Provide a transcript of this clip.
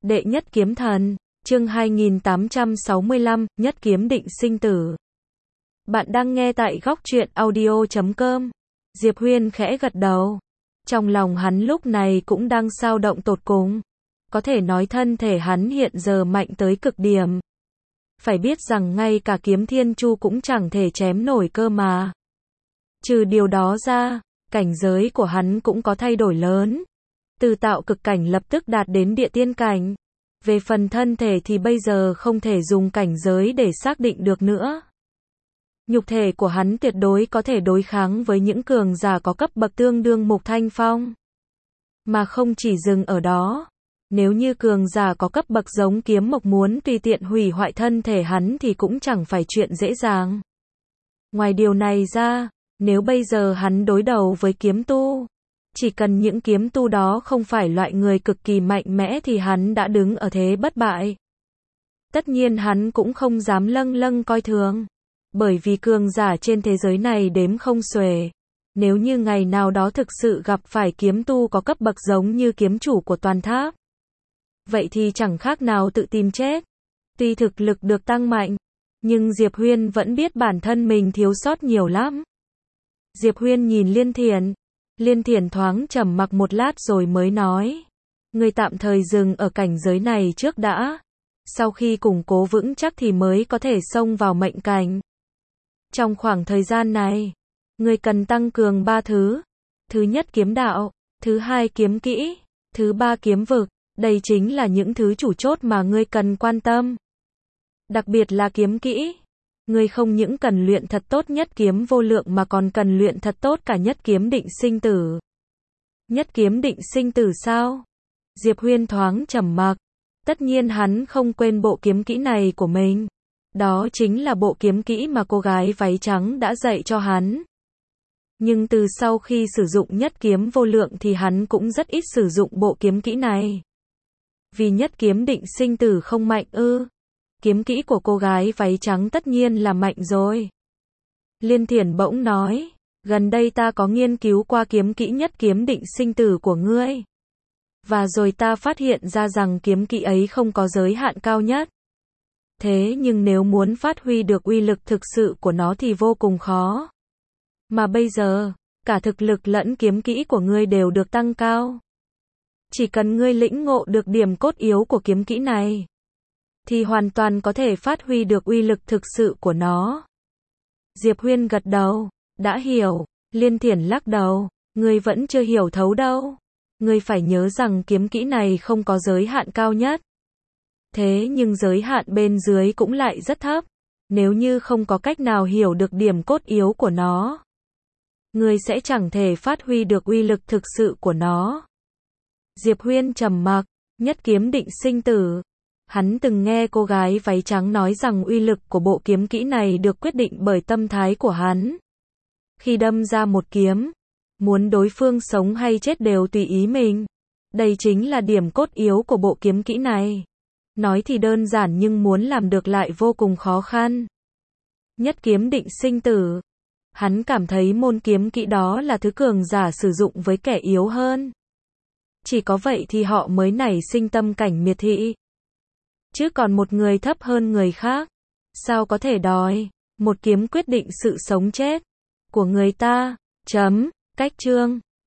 Đệ nhất kiếm thần, chương 2865, nhất kiếm định sinh tử. Bạn đang nghe tại góc truyện audio.com. Diệp Huyên khẽ gật đầu. Trong lòng hắn lúc này cũng đang xao động tột cùng. Có thể nói thân thể hắn hiện giờ mạnh tới cực điểm. Phải biết rằng ngay cả kiếm thiên chu cũng chẳng thể chém nổi cơ mà. Trừ điều đó ra, cảnh giới của hắn cũng có thay đổi lớn. Từ tạo cực cảnh lập tức đạt đến địa tiên cảnh. Về phần thân thể thì bây giờ không thể dùng cảnh giới để xác định được nữa. Nhục thể của hắn tuyệt đối có thể đối kháng với những cường giả có cấp bậc tương đương Mục Thanh Phong. Mà không chỉ dừng ở đó. Nếu như cường giả có cấp bậc giống Kiếm Mộc muốn tùy tiện hủy hoại thân thể hắn thì cũng chẳng phải chuyện dễ dàng. Ngoài điều này ra, nếu bây giờ hắn đối đầu với kiếm tu, chỉ cần những kiếm tu đó không phải loại người cực kỳ mạnh mẽ thì hắn đã đứng ở thế bất bại. Tất nhiên hắn cũng không dám lâng lâng coi thường, bởi vì cường giả trên thế giới này đếm không xuể. Nếu như ngày nào đó thực sự gặp phải kiếm tu có cấp bậc giống như kiếm chủ của toàn tháp, vậy thì chẳng khác nào tự tìm chết. Tuy thực lực được tăng mạnh, nhưng Diệp Huyên vẫn biết bản thân mình thiếu sót nhiều lắm. Diệp Huyên nhìn Liên Thiển thoáng trầm mặc một lát rồi mới nói. Ngươi tạm thời dừng ở cảnh giới này trước đã. Sau khi củng cố vững chắc thì mới có thể xông vào mệnh cảnh. Trong khoảng thời gian này, ngươi cần tăng cường 3 thứ. Thứ nhất kiếm đạo, thứ hai kiếm kỹ, thứ ba kiếm vực. Đây chính là những thứ chủ chốt mà ngươi cần quan tâm. Đặc biệt là kiếm kỹ. Ngươi không những cần luyện thật tốt nhất kiếm vô lượng mà còn cần luyện thật tốt cả nhất kiếm định sinh tử. Nhất kiếm định sinh tử sao? Diệp Huyên thoáng trầm mặc. Tất nhiên hắn không quên bộ kiếm kỹ này của mình. Đó chính là bộ kiếm kỹ mà cô gái váy trắng đã dạy cho hắn. Nhưng từ sau khi sử dụng nhất kiếm vô lượng thì hắn cũng rất ít sử dụng bộ kiếm kỹ này. Vì nhất kiếm định sinh tử không mạnh ư? Kiếm kỹ của cô gái váy trắng tất nhiên là mạnh rồi. Liên Thiển bỗng nói, gần đây ta có nghiên cứu qua kiếm kỹ nhất kiếm định sinh tử của ngươi. Và rồi ta phát hiện ra rằng kiếm kỹ ấy không có giới hạn cao nhất. Thế nhưng nếu muốn phát huy được uy lực thực sự của nó thì vô cùng khó. Mà bây giờ, cả thực lực lẫn kiếm kỹ của ngươi đều được tăng cao. Chỉ cần ngươi lĩnh ngộ được điểm cốt yếu của kiếm kỹ này, thì hoàn toàn có thể phát huy được uy lực thực sự của nó. Diệp Huyên gật đầu, đã hiểu. Liên Thiển lắc đầu, ngươi vẫn chưa hiểu thấu đâu. Ngươi phải nhớ rằng kiếm kỹ này không có giới hạn cao nhất. Thế nhưng giới hạn bên dưới cũng lại rất thấp. Nếu như không có cách nào hiểu được điểm cốt yếu của nó, ngươi sẽ chẳng thể phát huy được uy lực thực sự của nó. Diệp Huyên trầm mặc, nhất kiếm định sinh tử. Hắn từng nghe cô gái váy trắng nói rằng uy lực của bộ kiếm kỹ này được quyết định bởi tâm thái của hắn. Khi đâm ra một kiếm, muốn đối phương sống hay chết đều tùy ý mình. Đây chính là điểm cốt yếu của bộ kiếm kỹ này. Nói thì đơn giản nhưng muốn làm được lại vô cùng khó khăn. Nhất kiếm định sinh tử. Hắn cảm thấy môn kiếm kỹ đó là thứ cường giả sử dụng với kẻ yếu hơn. Chỉ có vậy thì họ mới nảy sinh tâm cảnh miệt thị. Chứ còn một người thấp hơn người khác, sao có thể đòi một kiếm quyết định sự sống chết của người ta. Cách chương